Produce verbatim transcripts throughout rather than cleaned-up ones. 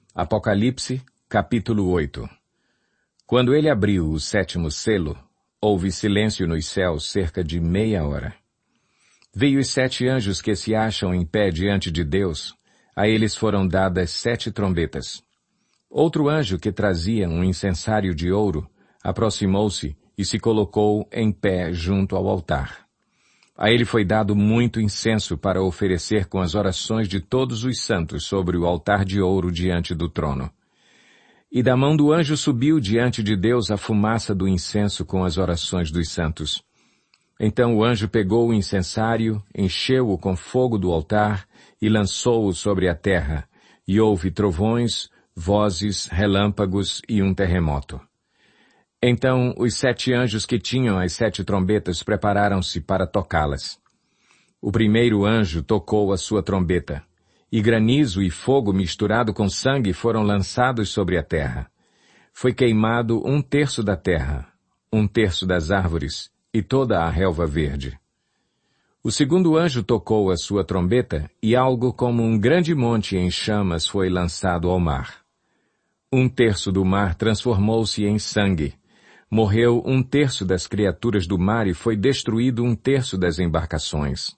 Apocalipse, capítulo oito. Quando ele abriu o sétimo selo, houve silêncio nos céus cerca de meia hora. Veio os sete anjos que se acham em pé diante de Deus, a eles foram dadas sete trombetas. Outro anjo que trazia um incensário de ouro, aproximou-se e se colocou em pé junto ao altar. A ele foi dado muito incenso para oferecer com as orações de todos os santos sobre o altar de ouro diante do trono. E da mão do anjo subiu diante de Deus a fumaça do incenso com as orações dos santos. Então o anjo pegou o incensário, encheu-o com fogo do altar e lançou-o sobre a terra, e houve trovões, vozes, relâmpagos e um terremoto. Então os sete anjos que tinham as sete trombetas prepararam-se para tocá-las. O primeiro anjo tocou a sua trombeta, e granizo e fogo misturado com sangue foram lançados sobre a terra. Foi queimado um terço da terra, um terço das árvores e toda a relva verde. O segundo anjo tocou a sua trombeta, e algo como um grande monte em chamas foi lançado ao mar. Um terço do mar transformou-se em sangue. Morreu um terço das criaturas do mar e foi destruído um terço das embarcações.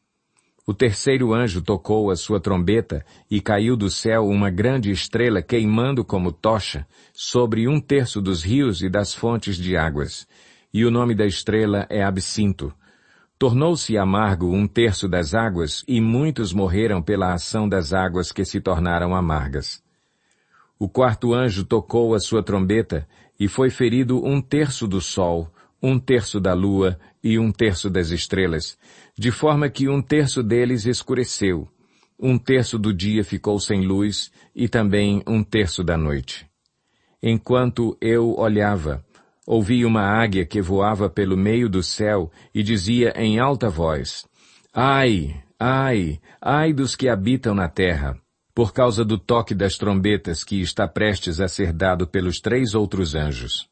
O terceiro anjo tocou a sua trombeta e caiu do céu uma grande estrela queimando como tocha sobre um terço dos rios e das fontes de águas. E o nome da estrela é Absinto. Tornou-se amargo um terço das águas e muitos morreram pela ação das águas que se tornaram amargas. O quarto anjo tocou a sua trombeta e foi ferido um terço do sol, um terço da lua e um terço das estrelas, de forma que um terço deles escureceu, um terço do dia ficou sem luz e também um terço da noite. Enquanto eu olhava, ouvi uma águia que voava pelo meio do céu e dizia em alta voz, Ai, ai, ai dos que habitam na terra, por causa do toque das trombetas que está prestes a ser dado pelos três outros anjos.